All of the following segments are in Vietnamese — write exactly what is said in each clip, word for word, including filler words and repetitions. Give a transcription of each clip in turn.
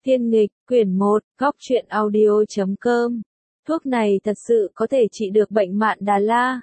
Tiên nghịch, quyển một, góc truyện audio chấm com. Thuốc này thật sự có thể trị được bệnh mạn Đà La.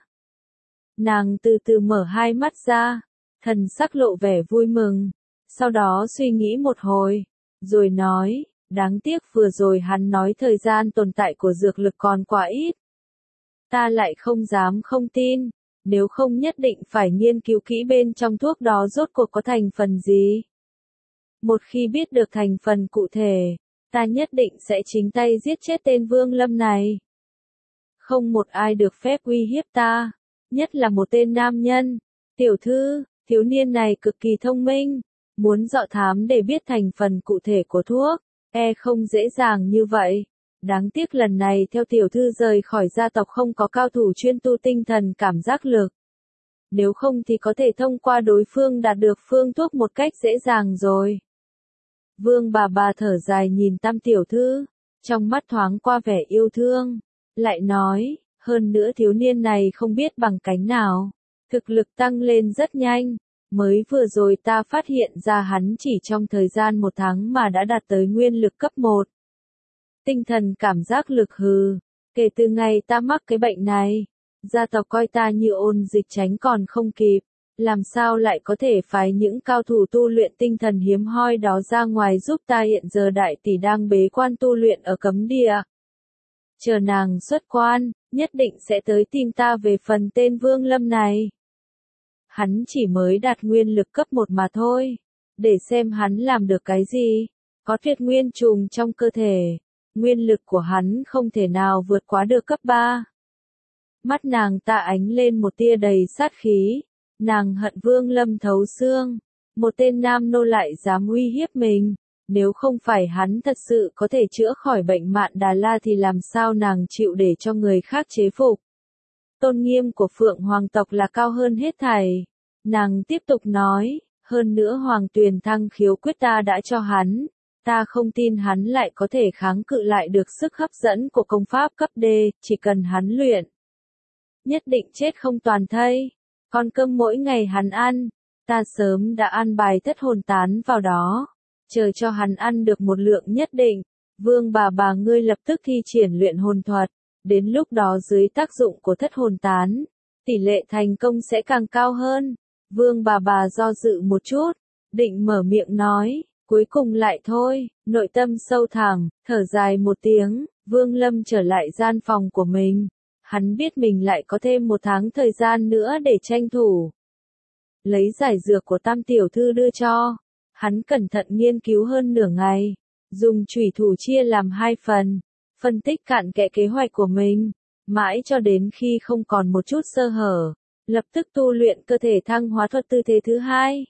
Nàng từ từ mở hai mắt ra, thần sắc lộ vẻ vui mừng. Sau đó suy nghĩ một hồi, rồi nói, đáng tiếc vừa rồi hắn nói thời gian tồn tại của dược lực còn quá ít. Ta lại không dám không tin, nếu không nhất định phải nghiên cứu kỹ bên trong thuốc đó rốt cuộc có thành phần gì. Một khi biết được thành phần cụ thể, ta nhất định sẽ chính tay giết chết tên Vương Lâm này. Không một ai được phép uy hiếp ta, nhất là một tên nam nhân. Tiểu thư, thiếu niên này cực kỳ thông minh, muốn dọ thám để biết thành phần cụ thể của thuốc, e không dễ dàng như vậy. Đáng tiếc lần này theo tiểu thư rời khỏi gia tộc không có cao thủ chuyên tu tinh thần cảm giác lực. Nếu không thì có thể thông qua đối phương đạt được phương thuốc một cách dễ dàng rồi. Vương bà bà thở dài nhìn Tam tiểu thư, trong mắt thoáng qua vẻ yêu thương, lại nói, hơn nữa thiếu niên này không biết bằng cánh nào, thực lực tăng lên rất nhanh, mới vừa rồi ta phát hiện ra hắn chỉ trong thời gian một tháng mà đã đạt tới nguyên lực cấp một. Tinh thần cảm giác lực hừ, kể từ ngày ta mắc cái bệnh này, gia tộc coi ta như ôn dịch tránh còn không kịp. Làm sao lại có thể phái những cao thủ tu luyện tinh thần hiếm hoi đó ra ngoài giúp ta, hiện giờ đại tỷ đang bế quan tu luyện ở cấm địa. Chờ nàng xuất quan, nhất định sẽ tới tìm ta về phần tên Vương Lâm này. Hắn chỉ mới đạt nguyên lực cấp một mà thôi, để xem hắn làm được cái gì. Có tuyệt nguyên trùng trong cơ thể, nguyên lực của hắn không thể nào vượt quá được cấp ba. Mắt nàng ta ánh lên một tia đầy sát khí. Nàng hận Vương Lâm thấu xương, một tên nam nô lại dám uy hiếp mình, nếu không phải hắn thật sự có thể chữa khỏi bệnh mạn Đà La thì làm sao nàng chịu để cho người khác chế phục. Tôn nghiêm của Phượng Hoàng tộc là cao hơn hết thảy. Nàng tiếp tục nói, hơn nữa Hoàng Tuyền Thăng khiếu quyết ta đã cho hắn, ta không tin hắn lại có thể kháng cự lại được sức hấp dẫn của công pháp cấp D, chỉ cần hắn luyện. Nhất định chết không toàn thây. Con cơm mỗi ngày hắn ăn, ta sớm đã ăn bài thất hồn tán vào đó, chờ cho hắn ăn được một lượng nhất định. Vương bà bà ngươi lập tức thi triển luyện hồn thuật, đến lúc đó dưới tác dụng của thất hồn tán, tỷ lệ thành công sẽ càng cao hơn. Vương bà bà do dự một chút, định mở miệng nói, cuối cùng lại thôi, nội tâm sâu thẳm, thở dài một tiếng, Vương Lâm trở lại gian phòng của mình. Hắn biết mình lại có thêm một tháng thời gian nữa để tranh thủ. Lấy giải dược của Tam tiểu thư đưa cho, hắn cẩn thận nghiên cứu hơn nửa ngày, dùng chủy thủ chia làm hai phần, phân tích cặn kẽ kế hoạch của mình, mãi cho đến khi không còn một chút sơ hở, lập tức tu luyện cơ thể thăng hóa thuật tư thế thứ hai.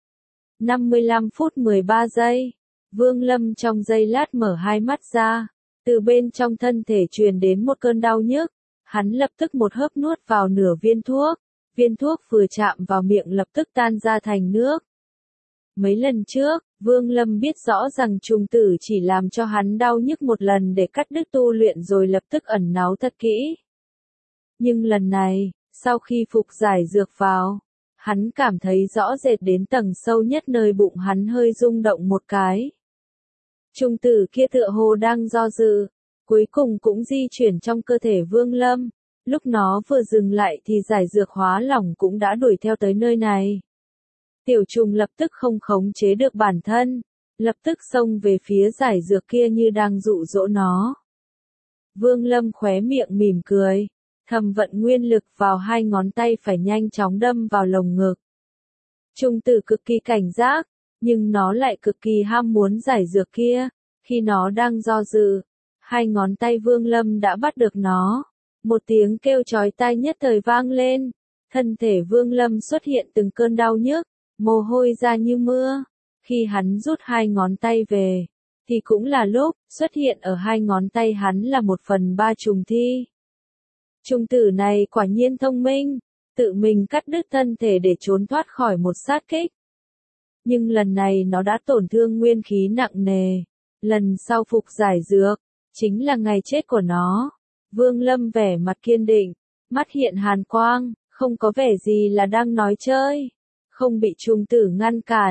năm mươi lăm phút mười ba giây, Vương Lâm trong giây lát mở hai mắt ra, từ bên trong thân thể truyền đến một cơn đau nhức. Hắn lập tức một hớp nuốt vào nửa viên thuốc, viên thuốc vừa chạm vào miệng lập tức tan ra thành nước. Mấy lần trước, Vương Lâm biết rõ rằng trùng tử chỉ làm cho hắn đau nhức một lần để cắt đứt tu luyện rồi lập tức ẩn náu thật kỹ. Nhưng lần này, sau khi phục giải dược vào, hắn cảm thấy rõ rệt đến tầng sâu nhất nơi bụng hắn hơi rung động một cái. Trùng tử kia tựa hồ đang do dự. Cuối cùng cũng di chuyển trong cơ thể Vương Lâm, lúc nó vừa dừng lại thì giải dược hóa lỏng cũng đã đuổi theo tới nơi này. Tiểu trùng lập tức không khống chế được bản thân, lập tức xông về phía giải dược kia như đang dụ dỗ nó. Vương Lâm khóe miệng mỉm cười, thầm vận nguyên lực vào hai ngón tay phải nhanh chóng đâm vào lồng ngực. Trùng tử cực kỳ cảnh giác, nhưng nó lại cực kỳ ham muốn giải dược kia, khi nó đang do dự. Hai ngón tay Vương Lâm đã bắt được nó. Một tiếng kêu chói tai nhất thời vang lên. Thân thể Vương Lâm xuất hiện từng cơn đau nhức, mồ hôi ra như mưa. Khi hắn rút hai ngón tay về, thì cũng là lúc xuất hiện ở hai ngón tay hắn là một phần ba trùng thi. Trùng tử này quả nhiên thông minh, tự mình cắt đứt thân thể để trốn thoát khỏi một sát kích. Nhưng lần này nó đã tổn thương nguyên khí nặng nề. Lần sau phục giải dược, chính là ngày chết của nó. Vương Lâm vẻ mặt kiên định, mắt hiện hàn quang, không có vẻ gì là đang nói chơi. Không bị trùng tử ngăn cản,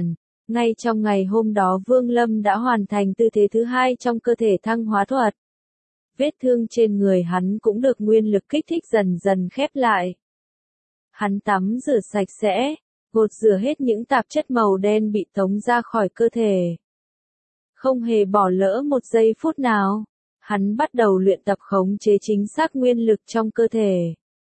Ngay trong ngày hôm đó Vương Lâm đã hoàn thành tư thế thứ hai trong cơ thể thăng hóa thuật. Vết thương trên người hắn cũng được nguyên lực kích thích dần dần khép lại. Hắn tắm rửa sạch sẽ, gột rửa hết những tạp chất màu đen bị tống ra khỏi cơ thể. Không hề bỏ lỡ một giây phút nào, hắn bắt đầu luyện tập khống chế chính xác nguyên lực trong cơ thể.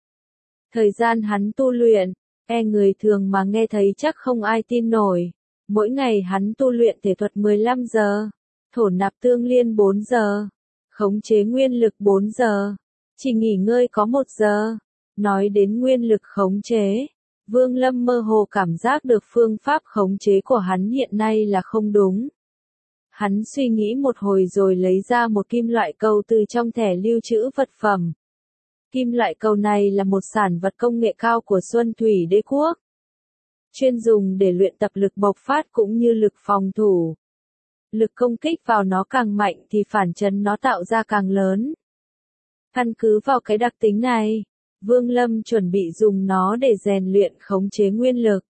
Thời gian hắn tu luyện, e người thường mà nghe thấy chắc không ai tin nổi. Mỗi ngày hắn tu luyện thể thuật mười lăm giờ, thổ nạp tương liên bốn giờ, khống chế nguyên lực bốn giờ, chỉ nghỉ ngơi có một giờ. Nói đến nguyên lực khống chế, Vương Lâm mơ hồ cảm giác được phương pháp khống chế của hắn hiện nay là không đúng. Hắn suy nghĩ một hồi rồi lấy ra một kim loại cầu từ trong thẻ lưu trữ vật phẩm. Kim loại cầu này là một sản vật công nghệ cao của Xuân Thủy Đế Quốc, chuyên dùng để luyện tập lực bộc phát cũng như lực phòng thủ. Lực công kích vào nó càng mạnh thì phản chấn nó tạo ra càng lớn. Căn cứ vào cái đặc tính này, Vương Lâm chuẩn bị dùng nó để rèn luyện khống chế nguyên lực.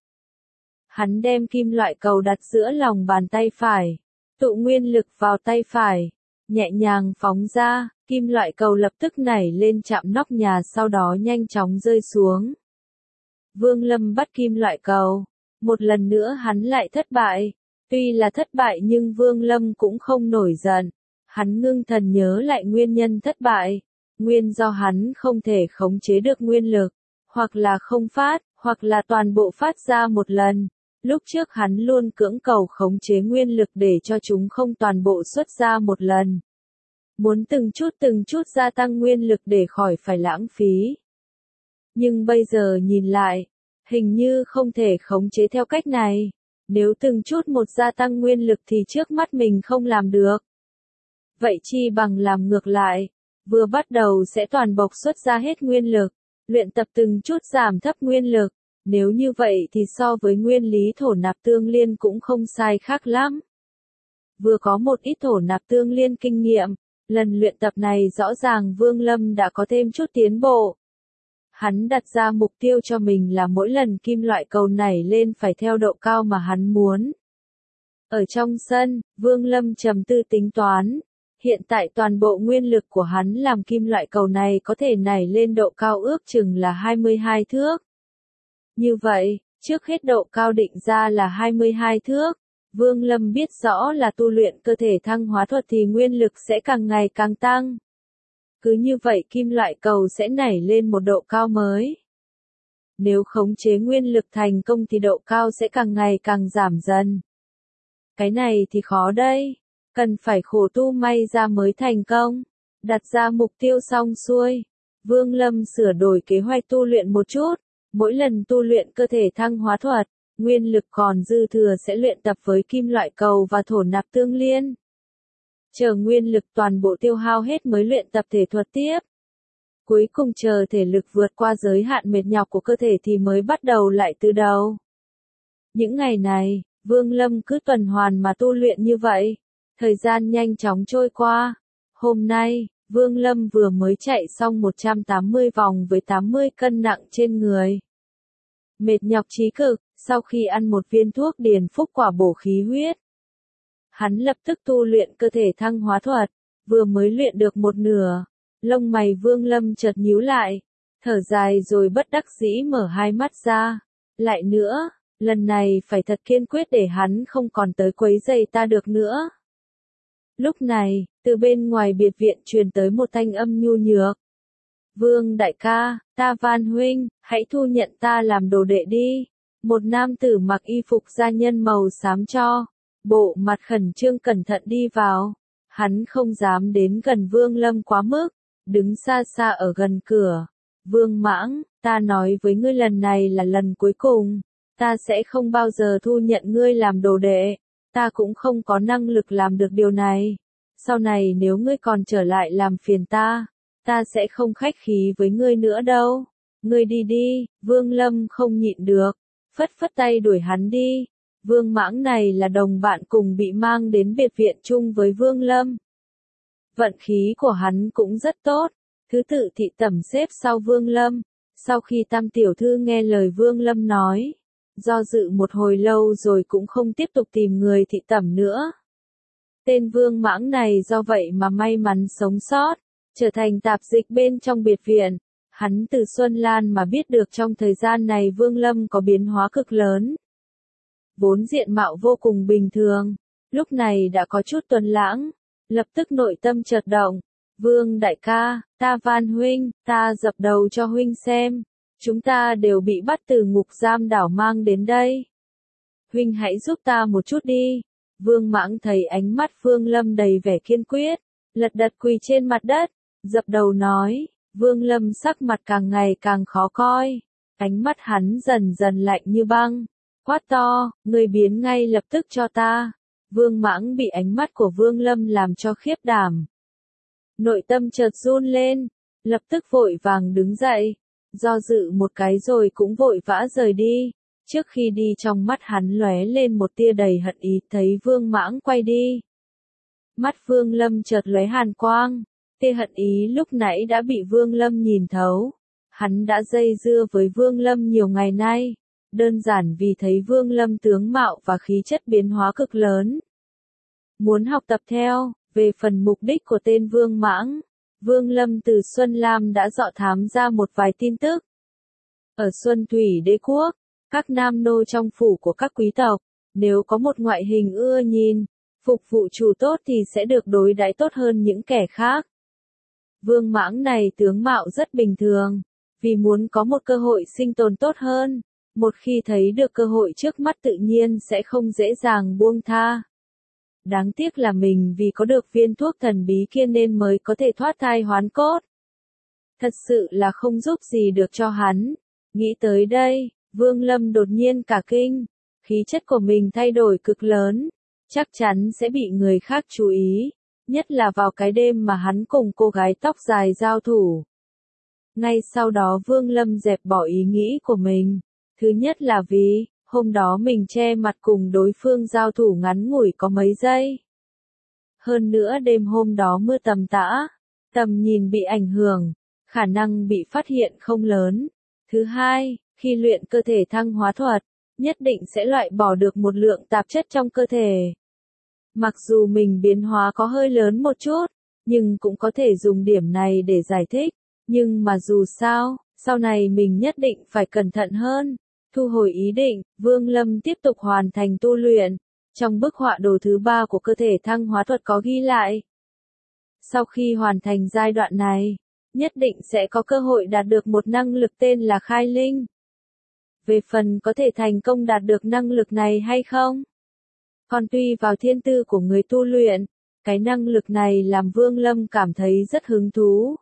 Hắn đem kim loại cầu đặt giữa lòng bàn tay phải, tụ nguyên lực vào tay phải, nhẹ nhàng phóng ra, kim loại cầu lập tức nảy lên chạm nóc nhà sau đó nhanh chóng rơi xuống. Vương Lâm bắt kim loại cầu, một lần nữa hắn lại thất bại. Tuy là thất bại nhưng Vương Lâm cũng không nổi giận. Hắn ngưng thần nhớ lại nguyên nhân thất bại. Nguyên do hắn không thể khống chế được nguyên lực, hoặc là không phát, hoặc là toàn bộ phát ra một lần. Lúc trước hắn luôn cưỡng cầu khống chế nguyên lực để cho chúng không toàn bộ xuất ra một lần. Muốn từng chút từng chút gia tăng nguyên lực để khỏi phải lãng phí. Nhưng bây giờ nhìn lại, hình như không thể khống chế theo cách này. Nếu từng chút một gia tăng nguyên lực thì trước mắt mình không làm được. Vậy chi bằng làm ngược lại, vừa bắt đầu sẽ toàn bộc xuất ra hết nguyên lực, luyện tập từng chút giảm thấp nguyên lực, nếu như vậy thì so với nguyên lý thổ nạp tương liên cũng không sai khác lắm. Vừa có một ít thổ nạp tương liên kinh nghiệm, lần luyện tập này rõ ràng Vương Lâm đã có thêm chút tiến bộ. Hắn đặt ra mục tiêu cho mình là mỗi lần kim loại cầu nảy lên phải theo độ cao mà hắn muốn. Ở trong sân, Vương Lâm trầm tư tính toán. Hiện tại toàn bộ nguyên lực của hắn làm kim loại cầu này có thể nảy lên độ cao ước chừng là hai mươi hai thước. Như vậy, trước hết độ cao định ra là hai mươi hai thước. Vương Lâm biết rõ là tu luyện cơ thể thăng hóa thuật thì nguyên lực sẽ càng ngày càng tăng. Cứ như vậy kim loại cầu sẽ nảy lên một độ cao mới. Nếu khống chế nguyên lực thành công thì độ cao sẽ càng ngày càng giảm dần. Cái này thì khó đây. Cần phải khổ tu may ra mới thành công. Đặt ra mục tiêu xong xuôi. Vương Lâm sửa đổi kế hoạch tu luyện một chút. Mỗi lần tu luyện cơ thể thăng hóa thuật, nguyên lực còn dư thừa sẽ luyện tập với kim loại cầu và thổ nạp tương liên. Chờ nguyên lực toàn bộ tiêu hao hết mới luyện tập thể thuật tiếp. Cuối cùng chờ thể lực vượt qua giới hạn mệt nhọc của cơ thể thì mới bắt đầu lại từ đầu. Những ngày này, Vương Lâm cứ tuần hoàn mà tu luyện như vậy. Thời gian nhanh chóng trôi qua. Hôm nay, Vương Lâm vừa mới chạy xong một trăm tám mươi vòng với tám mươi cân nặng trên người. Mệt nhọc chí cực, sau khi ăn một viên thuốc điền phúc quả bổ khí huyết. Hắn lập tức tu luyện cơ thể thăng hóa thuật, vừa mới luyện được một nửa. Lông mày Vương Lâm chợt nhíu lại, thở dài rồi bất đắc dĩ mở hai mắt ra. Lại nữa, lần này phải thật kiên quyết để hắn không còn tới quấy rầy ta được nữa. Lúc này, từ bên ngoài biệt viện truyền tới một thanh âm nhu nhược. Vương đại ca, ta van huynh, hãy thu nhận ta làm đồ đệ đi. Một nam tử mặc y phục gia nhân màu xám cho, bộ mặt khẩn trương cẩn thận đi vào. Hắn không dám đến gần Vương Lâm quá mức, đứng xa xa ở gần cửa. Vương Mãng, ta nói với ngươi lần này là lần cuối cùng, ta sẽ không bao giờ thu nhận ngươi làm đồ đệ. Ta cũng không có năng lực làm được điều này. Sau này nếu ngươi còn trở lại làm phiền ta, ta sẽ không khách khí với ngươi nữa đâu. Ngươi đi đi, Vương Lâm không nhịn được, phất phất tay đuổi hắn đi. Vương Mãng này là đồng bạn cùng bị mang đến biệt viện chung với Vương Lâm. Vận khí của hắn cũng rất tốt, thứ tự thị tẩm xếp sau Vương Lâm. Sau khi Tam tiểu thư nghe lời Vương Lâm nói, do dự một hồi lâu rồi cũng không tiếp tục tìm người thị tẩm nữa. Tên Vương Mãng này do vậy mà may mắn sống sót, trở thành tạp dịch bên trong biệt viện. Hắn từ Xuân Lan mà biết được trong thời gian này Vương Lâm có biến hóa cực lớn. Vốn diện mạo vô cùng bình thường, lúc này đã có chút tuấn lãng, lập tức nội tâm chợt động. Vương đại ca, ta van huynh, ta dập đầu cho huynh xem, chúng ta đều bị bắt từ ngục giam đảo mang đến đây. Huynh hãy giúp ta một chút đi. Vương Mãng thấy ánh mắt Vương Lâm đầy vẻ kiên quyết, lật đật quỳ trên mặt đất, dập đầu nói. Vương Lâm sắc mặt càng ngày càng khó coi, ánh mắt hắn dần dần lạnh như băng, quát to, ngươi biến ngay lập tức cho ta. Vương Mãng bị ánh mắt của Vương Lâm làm cho khiếp đảm. Nội tâm chợt run lên, lập tức vội vàng đứng dậy, do dự một cái rồi cũng vội vã rời đi. Trước khi đi trong mắt hắn lóe lên một tia đầy hận ý, thấy Vương Mãng quay đi. Mắt Vương Lâm chợt lóe hàn quang, tia hận ý lúc nãy đã bị Vương Lâm nhìn thấu. Hắn đã dây dưa với Vương Lâm nhiều ngày nay, đơn giản vì thấy Vương Lâm tướng mạo và khí chất biến hóa cực lớn. Muốn học tập theo. Về phần mục đích của tên Vương Mãng, Vương Lâm từ Xuân Lam đã dọ thám ra một vài tin tức. Ở Xuân Thủy Đế Quốc, các nam nô trong phủ của các quý tộc, nếu có một ngoại hình ưa nhìn, phục vụ chủ tốt thì sẽ được đối đãi tốt hơn những kẻ khác. Vương Mãng này tướng mạo rất bình thường, vì muốn có một cơ hội sinh tồn tốt hơn, một khi thấy được cơ hội trước mắt tự nhiên sẽ không dễ dàng buông tha. Đáng tiếc là mình vì có được viên thuốc thần bí kia nên mới có thể thoát thai hoán cốt. Thật sự là không giúp gì được cho hắn. Nghĩ tới đây, Vương Lâm đột nhiên cả kinh, khí chất của mình thay đổi cực lớn, chắc chắn sẽ bị người khác chú ý, nhất là vào cái đêm mà hắn cùng cô gái tóc dài giao thủ. Ngay sau đó Vương Lâm dẹp bỏ ý nghĩ của mình, thứ nhất là vì hôm đó mình che mặt cùng đối phương giao thủ ngắn ngủi có mấy giây. Hơn nữa đêm hôm đó mưa tầm tã, tầm nhìn bị ảnh hưởng, khả năng bị phát hiện không lớn. Thứ hai, khi luyện cơ thể thăng hóa thuật, nhất định sẽ loại bỏ được một lượng tạp chất trong cơ thể. Mặc dù mình biến hóa có hơi lớn một chút, nhưng cũng có thể dùng điểm này để giải thích. Nhưng mà dù sao, sau này mình nhất định phải cẩn thận hơn. Thu hồi ý định, Vương Lâm tiếp tục hoàn thành tu luyện. Trong bức họa đồ thứ ba của cơ thể thăng hóa thuật có ghi lại. Sau khi hoàn thành giai đoạn này, nhất định sẽ có cơ hội đạt được một năng lực tên là khai linh. Về phần có thể thành công đạt được năng lực này hay không? Còn tùy vào thiên tư của người tu luyện, cái năng lực này làm Vương Lâm cảm thấy rất hứng thú.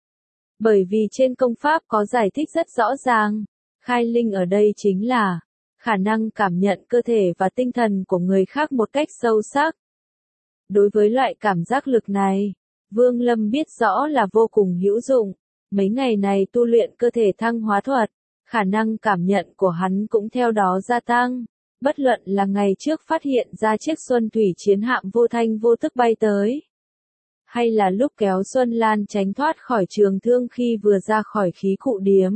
Bởi vì trên công pháp có giải thích rất rõ ràng. Khai linh ở đây chính là khả năng cảm nhận cơ thể và tinh thần của người khác một cách sâu sắc. Đối với loại cảm giác lực này, Vương Lâm biết rõ là vô cùng hữu dụng. Mấy ngày này tu luyện cơ thể thăng hóa thuật, khả năng cảm nhận của hắn cũng theo đó gia tăng. Bất luận là ngày trước phát hiện ra chiếc Xuân Thủy chiến hạm vô thanh vô tức bay tới, hay là lúc kéo Xuân Lan tránh thoát khỏi trường thương khi vừa ra khỏi khí cụ điếm.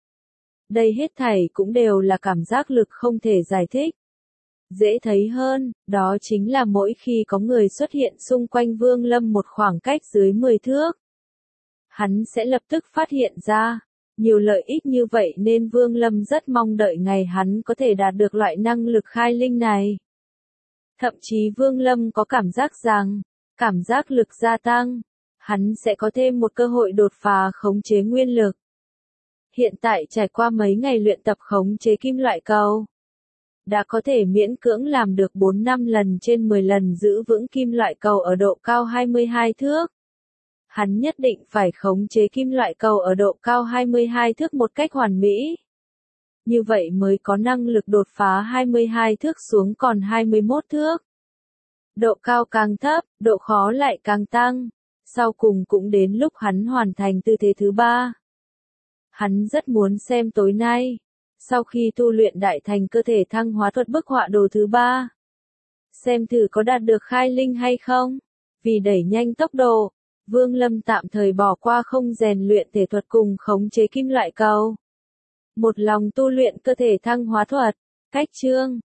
Đây hết thảy cũng đều là cảm giác lực không thể giải thích. Dễ thấy hơn, đó chính là mỗi khi có người xuất hiện xung quanh Vương Lâm một khoảng cách dưới mười thước, hắn sẽ lập tức phát hiện ra. Nhiều lợi ích như vậy nên Vương Lâm rất mong đợi ngày hắn có thể đạt được loại năng lực khai linh này. Thậm chí Vương Lâm có cảm giác rằng, cảm giác lực gia tăng, hắn sẽ có thêm một cơ hội đột phá khống chế nguyên lực. Hiện tại trải qua mấy ngày luyện tập khống chế kim loại cầu, đã có thể miễn cưỡng làm được bốn năm lần trên mười lần giữ vững kim loại cầu ở độ cao hai mươi hai thước. Hắn nhất định phải khống chế kim loại cầu ở độ cao hai mươi hai thước một cách hoàn mỹ. Như vậy mới có năng lực đột phá hai mươi hai thước xuống còn hai mươi mốt thước. Độ cao càng thấp, độ khó lại càng tăng. Sau cùng cũng đến lúc hắn hoàn thành tư thế thứ ba. Hắn rất muốn xem tối nay, sau khi tu luyện đại thành cơ thể thăng hóa thuật bức họa đồ thứ ba, xem thử có đạt được khai linh hay không. Vì đẩy nhanh tốc độ, Vương Lâm tạm thời bỏ qua không rèn luyện thể thuật cùng khống chế kim loại cầu. Một lòng tu luyện cơ thể thăng hóa thuật, Cách chương